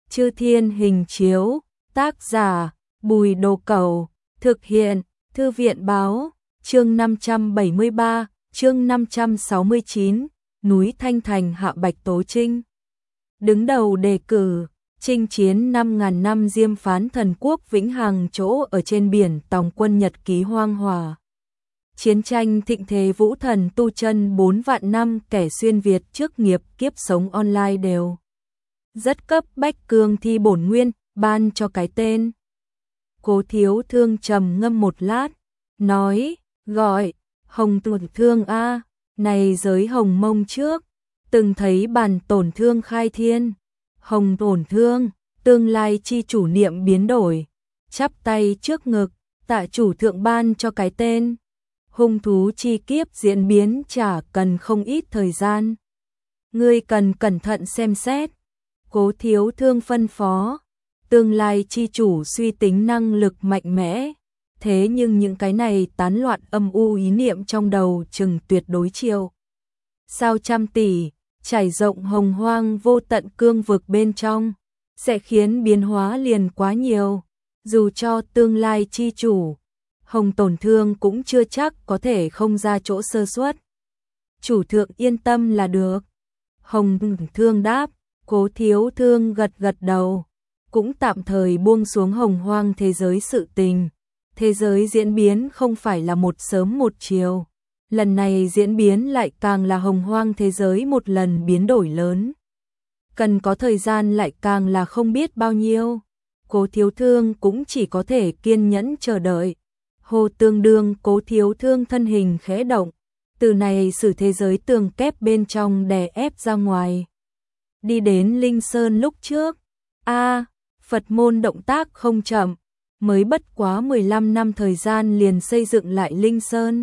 Chư Thiên Hình Chiếu, tác giả Bùi Đồ Cẩu, thực hiện Thư viện Báo, chương 573, chương 569, núi Thanh Thành hạ Bạch Tố Trinh. Đứng đầu đề cử, chinh chiến 5.000 năm diêm phán thần quốc vĩnh hằng chỗ ở trên biển tòng quân nhật ký hoang hòa. Chiến tranh thịnh thế vũ thần tu chân 4 vạn năm kẻ xuyên Việt trước nghiệp kiếp sống online đều. Rất cấp bách cương thi bổn nguyên, ban cho cái tên. Cố Thiếu Thương trầm ngâm một lát, nói, gọi, Hồng Tổn Thương a, này giới Hồng Mông trước, từng thấy bản tổn thương khai thiên. Hồng Tổn Thương, tương lai chi chủ niệm biến đổi, chắp tay trước ngực, tạ chủ thượng ban cho cái tên. Hung thú chi kiếp diễn biến chả cần không ít thời gian. Ngươi cần cẩn thận xem xét. Cố Thiếu Thương phân phó, tương lai chi chủ suy tính năng lực mạnh mẽ, thế nhưng những cái này tán loạn âm u ý niệm trong đầu chừng tuyệt đối chiều. Sao trăm tỷ, trải rộng hồng hoang vô tận cương vực bên trong, sẽ khiến biến hóa liền quá nhiều, dù cho tương lai chi chủ, Hồng Tổn Thương cũng chưa chắc có thể không ra chỗ sơ suất. Chủ thượng yên tâm là được. Hồng Tổn Thương đáp. Cố Thiếu Thương gật gật đầu, cũng tạm thời buông xuống hồng hoang thế giới sự tình. Thế giới diễn biến không phải là một sớm một chiều, lần này diễn biến lại càng là hồng hoang thế giới một lần biến đổi lớn. Cần có thời gian lại càng là không biết bao nhiêu, Cố Thiếu Thương cũng chỉ có thể kiên nhẫn chờ đợi. Hồ tương đương Cố Thiếu Thương thân hình khẽ động, từ này sử thế giới tường kép bên trong đè ép ra ngoài. Đi đến Linh Sơn lúc trước, Phật môn động tác không chậm, mới bất quá 15 năm thời gian liền xây dựng lại Linh Sơn.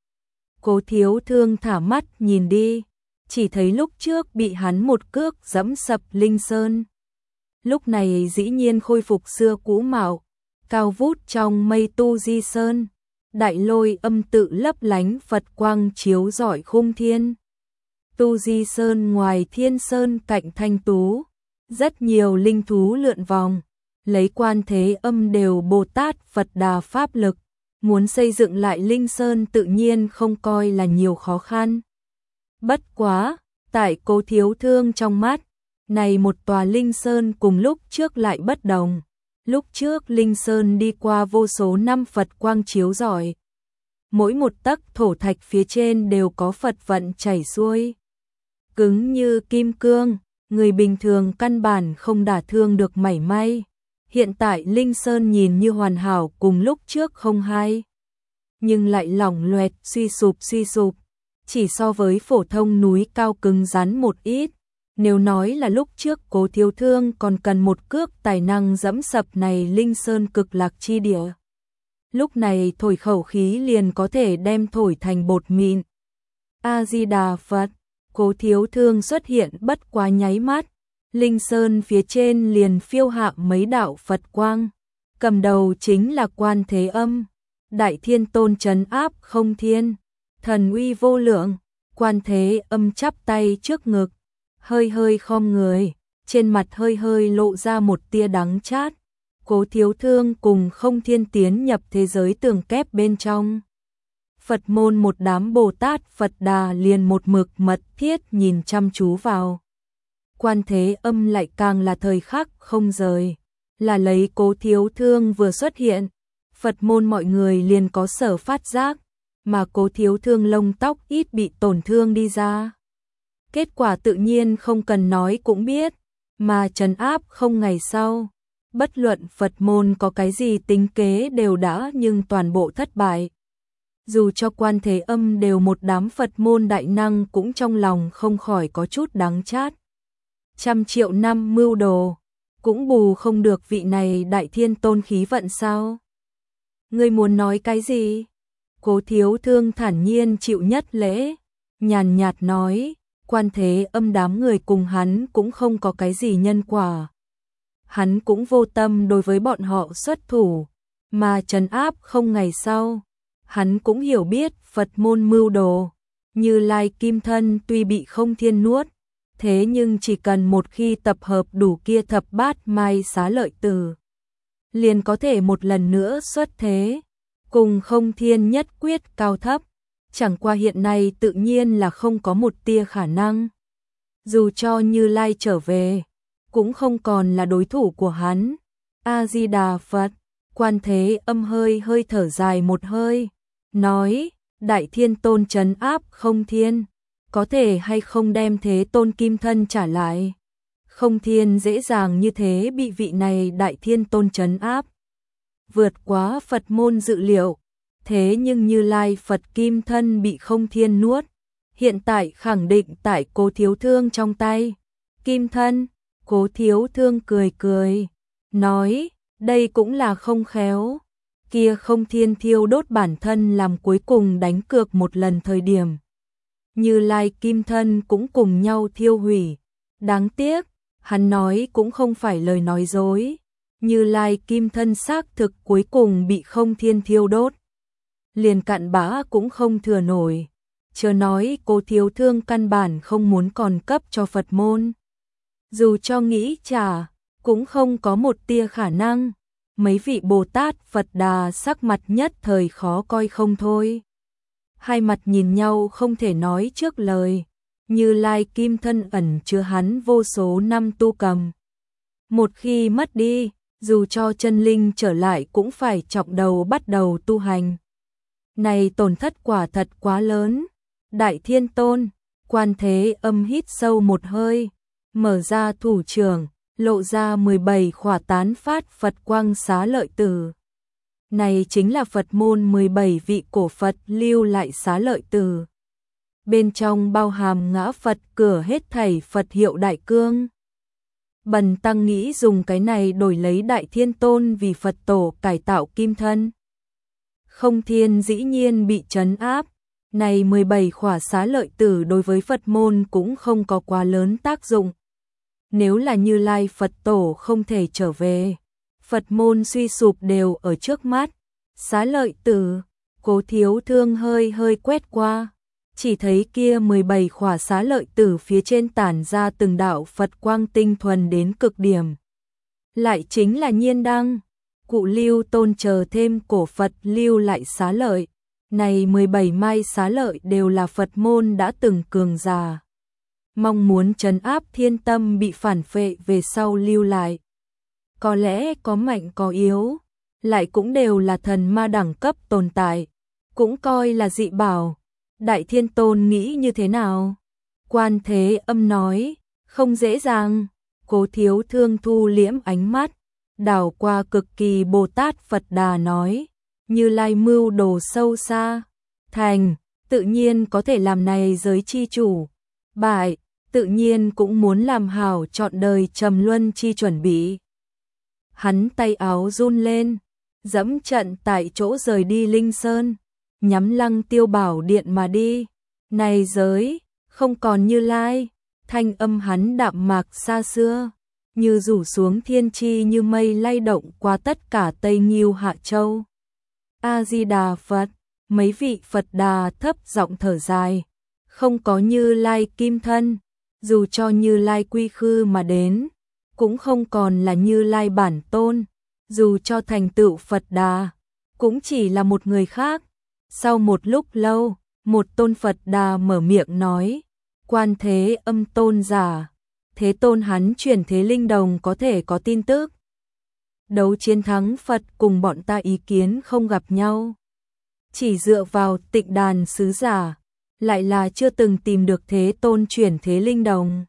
Cố Thiếu Thương thả mắt nhìn đi, chỉ thấy lúc trước bị hắn một cước giẫm sập Linh Sơn. Lúc này dĩ nhiên khôi phục xưa cũ mạo, cao vút trong mây Tu Di Sơn, đại lôi âm tự lấp lánh Phật quang chiếu rọi khung thiên. Tu Di Sơn ngoài Thiên Sơn cạnh thanh tú, rất nhiều linh thú lượn vòng, lấy Quan Thế Âm đều Bồ Tát Phật Đà pháp lực, muốn xây dựng lại Linh Sơn tự nhiên không coi là nhiều khó khăn. Bất quá, tại Cố Thiếu Thương trong mắt, này một tòa Linh Sơn cùng lúc trước lại bất đồng. Lúc trước Linh Sơn đi qua vô số năm Phật quang chiếu rọi, mỗi một tấc thổ thạch phía trên đều có Phật vận chảy xuôi, cứng như kim cương, người bình thường căn bản không đả thương được mảy may. Hiện tại Linh Sơn nhìn như hoàn hảo cùng lúc trước không hai, nhưng lại lỏng loẹt suy sụp, chỉ so với phổ thông núi cao cứng rắn một ít. Nếu nói là lúc trước Cố Thiếu Thương còn cần một cước tài năng dẫm sập này Linh Sơn cực lạc chi địa, lúc này thổi khẩu khí liền có thể đem thổi thành bột mịn. A Di Đà Phật. Cố Thiếu Thương xuất hiện bất quá nháy mắt, Linh Sơn phía trên liền phiêu hạ mấy đạo Phật quang, cầm đầu chính là Quan Thế Âm, Đại Thiên Tôn trấn áp không thiên, thần uy vô lượng. Quan Thế Âm chắp tay trước ngực, hơi hơi khom người, trên mặt hơi hơi lộ ra một tia đắng chát. Cố Thiếu Thương cùng không thiên tiến nhập thế giới tường kép bên trong. Phật môn một đám Bồ Tát Phật Đà liền một mực mật thiết nhìn chăm chú vào. Quan Thế Âm lại càng là thời khắc không rời, là lấy Cố Thiếu Thương vừa xuất hiện, Phật môn mọi người liền có sở phát giác, mà Cố Thiếu Thương lông tóc ít bị tổn thương đi ra. Kết quả tự nhiên không cần nói cũng biết, mà trấn áp không ngày sau. Bất luận Phật môn có cái gì tính kế đều đã nhưng toàn bộ thất bại. Dù cho Quan Thế Âm đều một đám Phật môn đại năng cũng trong lòng không khỏi có chút đắng chát. 100 triệu năm mưu đồ, cũng bù không được vị này Đại Thiên Tôn khí vận sao? Ngươi muốn nói cái gì? Cố Thiếu Thương thản nhiên chịu nhất lễ, nhàn nhạt nói, Quan Thế Âm đám người cùng hắn cũng không có cái gì nhân quả. Hắn cũng vô tâm đối với bọn họ xuất thủ, mà trấn áp không ngày sau. Hắn cũng hiểu biết Phật môn mưu đồ, Như Lai Kim Thân tuy bị không thiên nuốt, thế nhưng chỉ cần một khi tập hợp đủ kia thập bát mai xá lợi tử, liền có thể một lần nữa xuất thế, cùng Không Thiên nhất quyết cao thấp, chẳng qua hiện nay tự nhiên là không có một tia khả năng. Dù cho Như Lai trở về, cũng không còn là đối thủ của hắn. A-di-đà Phật, Quan Thế Âm hơi hơi thở dài một hơi, nói, Đại Thiên Tôn trấn áp Không Thiên, có thể hay không đem Thế Tôn kim thân trả lại. Không Thiên dễ dàng như thế bị vị này Đại Thiên Tôn trấn áp, vượt quá Phật môn dự liệu, thế nhưng Như Lai Phật kim thân bị Không Thiên nuốt, hiện tại khẳng định tại Cố Thiếu Thương trong tay. Kim thân, Cố Thiếu Thương cười cười, nói, đây cũng là không khéo. Kia Không Thiên thiêu đốt bản thân làm cuối cùng đánh cược một lần thời điểm, Như Lai kim thân cũng cùng nhau thiêu hủy. Đáng tiếc, hắn nói cũng không phải lời nói dối. Như Lai kim thân xác thực cuối cùng bị Không Thiên thiêu đốt, liền cặn bã cũng không thừa nổi. Chớ nói Cố Thiếu Thương căn bản không muốn còn cấp cho Phật môn. Dù cho nghĩ trả, cũng không có một tia khả năng. Mấy vị Bồ Tát Phật Đà sắc mặt nhất thời khó coi không thôi. Hai mặt nhìn nhau không thể nói trước lời. Như Lai kim thân ẩn chứa hắn vô số năm tu cầm. Một khi mất đi, dù cho chân linh trở lại cũng phải trọng đầu bắt đầu tu hành. Này tổn thất quả thật quá lớn. Đại Thiên Tôn, Quan Thế Âm hít sâu một hơi, mở ra thủ trưởng, lộ ra 17 khỏa tán phát Phật quang xá lợi tử. Này chính là Phật môn 17 vị cổ Phật lưu lại xá lợi tử. Bên trong bao hàm ngã Phật cửa hết thảy Phật hiệu đại cương. Bần tăng nghĩ dùng cái này đổi lấy Đại Thiên Tôn vì Phật tổ cải tạo kim thân. Không Thiên dĩ nhiên bị trấn áp. Này 17 khỏa xá lợi tử đối với Phật môn cũng không có quá lớn tác dụng. Nếu là Như Lai Phật tổ không thể trở về, Phật môn suy sụp đều ở trước mắt. Xá lợi tử, Cố Thiếu Thương hơi hơi quét qua, chỉ thấy kia 17 khỏa xá lợi tử phía trên tản ra từng đạo Phật quang tinh thuần đến cực điểm. Lại chính là Nhiên Đăng, Cụ Lưu Tôn chờ thêm cổ Phật lưu lại xá lợi. Này 17 mai xá lợi đều là Phật môn đã từng cường giả, mong muốn trấn áp thiên tâm bị phản phệ về sau lưu lại. Có lẽ có mạnh có yếu, lại cũng đều là thần ma đẳng cấp tồn tại, cũng coi là dị bảo. Đại Thiên Tôn nghĩ như thế nào? Quan Thế Âm nói, không dễ dàng. Cố Thiếu Thương thu liễm ánh mắt, đảo qua Cực Kỳ Bồ Tát Phật Đà nói, Như Lai mưu đồ sâu xa, thành, tự nhiên có thể làm này giới chi chủ, bại, tự nhiên cũng muốn làm hảo trọn đời trầm luân chi chuẩn bị. Hắn tay áo run lên, dẫm trận tại chỗ rời đi Linh Sơn, nhắm Lăng Tiêu Bảo Điện mà đi. Này giới, không còn Như Lai, thanh âm hắn đạm mạc xa xưa, như rủ xuống thiên chi như mây lay động qua tất cả Tây Nghiêu Hạ Châu. A-di-đà Phật, mấy vị Phật Đà thấp giọng thở dài, không có Như Lai kim thân, dù cho Như Lai quy khư mà đến, cũng không còn là Như Lai bản tôn, dù cho thành tựu Phật Đà, cũng chỉ là một người khác. Sau một lúc lâu, một tôn Phật Đà mở miệng nói, Quan Thế Âm tôn giả, Thế Tôn hắn chuyển thế linh đồng có thể có tin tức. Đấu chiến thắng Phật cùng bọn ta ý kiến không gặp nhau. Chỉ dựa vào Tịnh Đàn sứ giả, lại là chưa từng tìm được Thế Tôn chuyển thế linh đồng.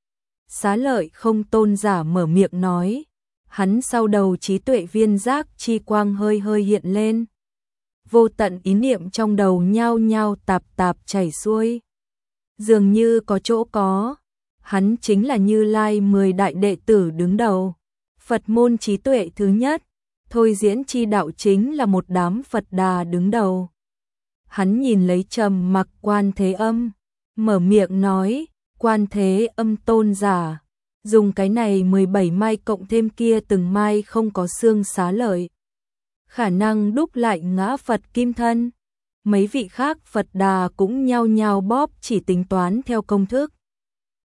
Xá Lợi Không tôn giả mở miệng nói, hắn sau đầu trí tuệ viên giác chi quang hơi hơi hiện lên. Vô tận ý niệm trong đầu nhao nhao tạp tạp chảy xuôi. Dường như có chỗ có, hắn chính là Như Lai 10 đại đệ tử đứng đầu. Phật môn trí tuệ thứ nhất, thôi diễn chi đạo chính là một đám Phật Đà đứng đầu. Hắn nhìn lấy trầm mặc Quan Thế Âm, mở miệng nói, Quan Thế Âm tôn giả, dùng cái này 17 mai cộng thêm kia từng mai không có xương xá lợi, khả năng đúc lại ngã Phật kim thân. Mấy vị khác Phật Đà cũng nhao nhao bóp chỉ tính toán theo công thức.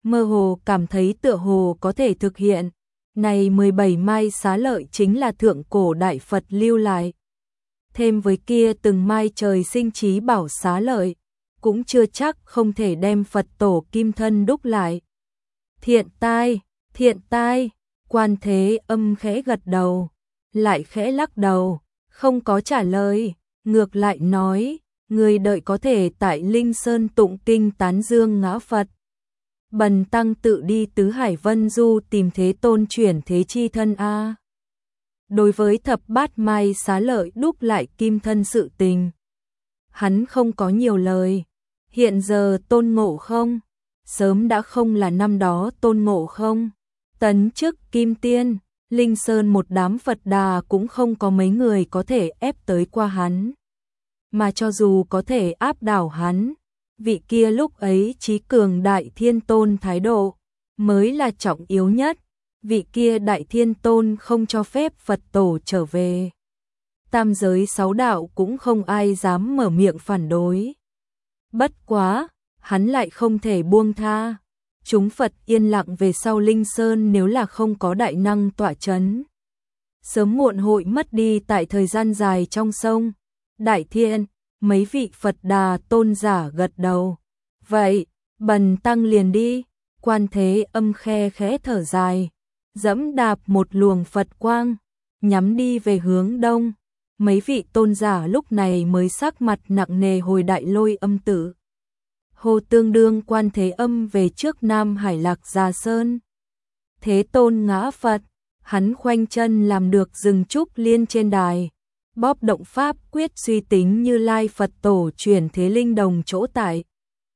mơ hồ cảm thấy tựa hồ có thể thực hiện. Này 17 mai xá lợi chính là thượng cổ đại Phật lưu lại. Thêm với kia từng mai trời sinh trí bảo xá lợi, cũng chưa chắc không thể đem Phật tổ kim thân đúc lại. Thiện tai, Quan Thế Âm khẽ gật đầu, lại khẽ lắc đầu, không có trả lời, ngược lại nói, người đợi có thể tại Linh Sơn tụng kinh tán dương ngã Phật. Bần tăng tự đi tứ hải vân du tìm Thế Tôn chuyển thế chi thân a. Đối với thập bát mai xá lợi đúc lại kim thân sự tình, hắn không có nhiều lời. Hiện giờ Tôn Ngộ Không sớm đã không là năm đó Tôn Ngộ Không tấn chức kim tiên, Linh Sơn một đám Phật Đà cũng không có mấy người có thể ép tới qua hắn. Mà cho dù có thể áp đảo hắn, vị kia lúc ấy trí cường Đại Thiên Tôn thái độ mới là trọng yếu nhất. Vị kia Đại Thiên Tôn không cho phép Phật tổ trở về. Tam giới sáu đạo cũng không ai dám mở miệng phản đối. Bất quá, hắn lại không thể buông tha. Chúng Phật yên lặng về sau Linh Sơn nếu là không có đại năng tọa chấn, sớm muộn hội mất đi tại thời gian dài trong sông. Đại Thiên, mấy vị Phật Đà tôn giả gật đầu. Vậy, bần tăng liền đi. Quan Thế Âm khe khẽ thở dài, dẫm đạp một luồng Phật quang, nhắm đi về hướng đông. Mấy vị tôn giả lúc này mới sắc mặt nặng nề hồi Đại Lôi Âm Tử. Hồ tương đương Quan Thế Âm về trước Nam Hải Lạc Già Sơn. Thế Tôn ngã Phật, hắn khoanh chân làm được dừng trúc liên trên đài, bóp động pháp quyết suy tính Như Lai Phật tổ chuyển thế linh đồng chỗ tại.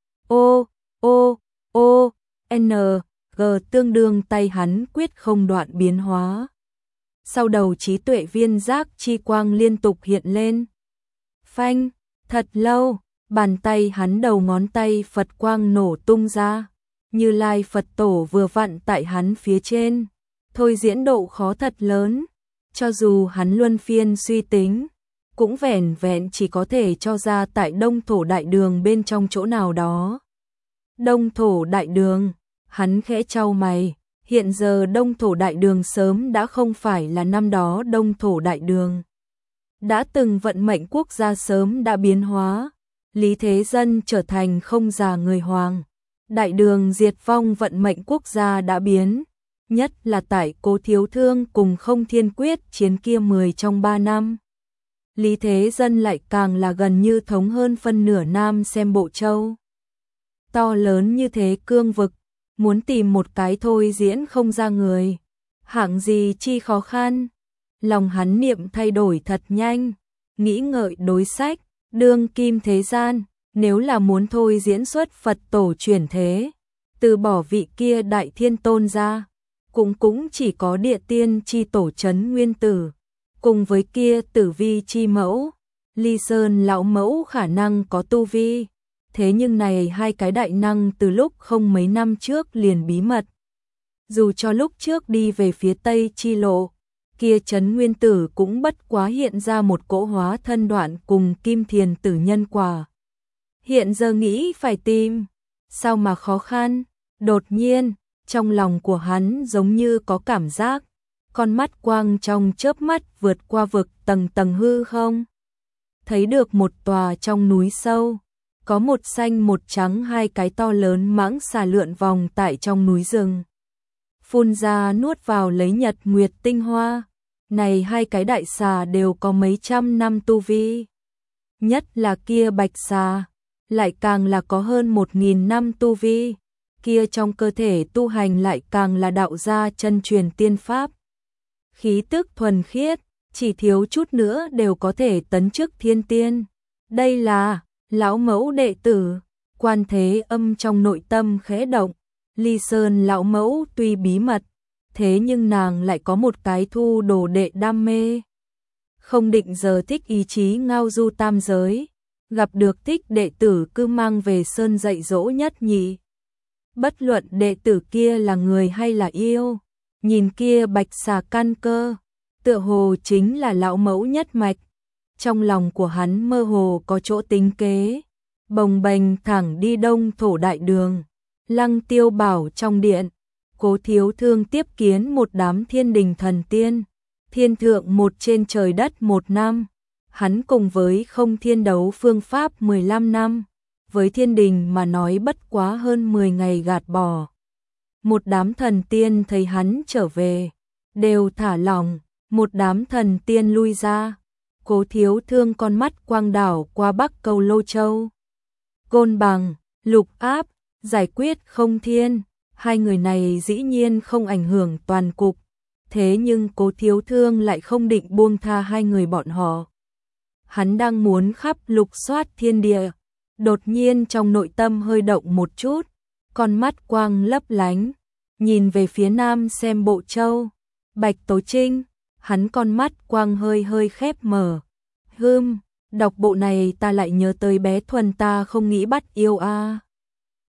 N, G tương đương tay hắn quyết không đoạn biến hóa. Sau đầu trí tuệ viên giác chi quang liên tục hiện lên. Phanh, thật lâu, bàn tay hắn đầu ngón tay Phật quang nổ tung ra. Như Lai Phật tổ vừa vặn tại hắn phía trên. Thôi diễn độ khó thật lớn. Cho dù hắn luân phiên suy tính, cũng vẻn vẹn chỉ có thể cho ra tại Đông Thổ Đại Đường bên trong chỗ nào đó. Đông Thổ Đại Đường, hắn khẽ chau mày, hiện giờ Đông Thổ Đại Đường sớm đã không phải là năm đó Đông Thổ Đại Đường. Đã từng vận mệnh quốc gia sớm đã biến hóa, Lý Thế Dân trở thành không già người hoàng. Đại Đường diệt vong vận mệnh quốc gia đã biến, nhất là tại Cố Thiếu Thương cùng Không Thiên Quyết chiến kia 10 trong 3 năm. Lý Thế Dân lại càng là gần như thống hơn phân nửa Nam xem Bộ Châu. To lớn như thế cương vực, muốn tìm một cái thôi diễn không ra người, hạng gì chi khó khăn. Lòng hắn niệm thay đổi thật nhanh, nghĩ ngợi đối sách, đương kim thế gian, nếu là muốn thôi diễn xuất Phật tổ chuyển thế, từ bỏ vị kia Đại Thiên Tôn ra, cũng chỉ có Địa Tiên chi tổ trấn Nguyên Tử, cùng với kia Tử Vi chi mẫu, Ly Sơn lão mẫu khả năng có tu vi. Thế nhưng này hai cái đại năng từ lúc không mấy năm trước liền bí mật. Dù cho lúc trước đi về phía Tây chi lộ, kia trấn Nguyên Tử cũng bất quá hiện ra một cỗ hóa thân đoạn cùng Kim Thiền Tử nhân quả. Hiện giờ nghĩ phải tìm, sao mà khó khăn. Đột nhiên, trong lòng của hắn giống như có cảm giác, con mắt quang trong chớp mắt vượt qua vực tầng tầng hư không. Thấy được một tòa trong núi sâu, có một xanh một trắng hai cái to lớn mãng xà lượn vòng tại trong núi rừng. Phun ra nuốt vào lấy nhật nguyệt tinh hoa. Này hai cái đại xà đều có mấy trăm năm tu vi. Nhất là kia bạch xà, lại càng là có hơn 1000 năm tu vi. Kia trong cơ thể tu hành lại càng là đạo gia chân truyền tiên pháp. Khí tức thuần khiết, chỉ thiếu chút nữa đều có thể tấn chức thiên tiên. Đây là lão mẫu đệ tử. Quan Thế Âm trong nội tâm khẽ động. Ly Sơn lão mẫu tuy bí mật, thế nhưng nàng lại có một cái thu đồ đệ đam mê. Không định giờ thích ý chí ngao du tam giới, gặp được thích đệ tử cứ mang về Sơn dạy dỗ nhất nhị. Bất luận đệ tử kia là người hay là yêu, nhìn kia bạch xà căn cơ, tựa hồ chính là lão mẫu nhất mạch. Trong lòng của hắn mơ hồ có chỗ tính kế, bồng bềnh thẳng đi Đông Thổ Đại Đường. Lăng Tiêu bảo trong điện, Cố Thiếu Thương tiếp kiến một đám thiên đình thần tiên, thiên thượng một trên trời đất 1 năm, hắn cùng với không thiên đấu phương pháp 15 năm, với thiên đình mà nói bất quá hơn 10 ngày gạt bỏ. Một đám thần tiên thấy hắn trở về, đều thả lỏng, một đám thần tiên lui ra. Cố Thiếu Thương con mắt quang đảo qua Bắc Cầu Lô Châu. Côn Bằng, Lục Áp, giải quyết không thiên, hai người này dĩ nhiên không ảnh hưởng toàn cục, thế nhưng Cố Thiếu Thương lại không định buông tha hai người bọn họ. Hắn đang muốn khắp lục soát thiên địa, đột nhiên trong nội tâm hơi động một chút, con mắt quang lấp lánh, nhìn về phía nam xem bộ châu, Bạch Tố Trinh, hắn con mắt quang hơi hơi khép mở. Đọc bộ này ta lại nhớ tới bé Thuần ta không nghĩ bắt yêu a.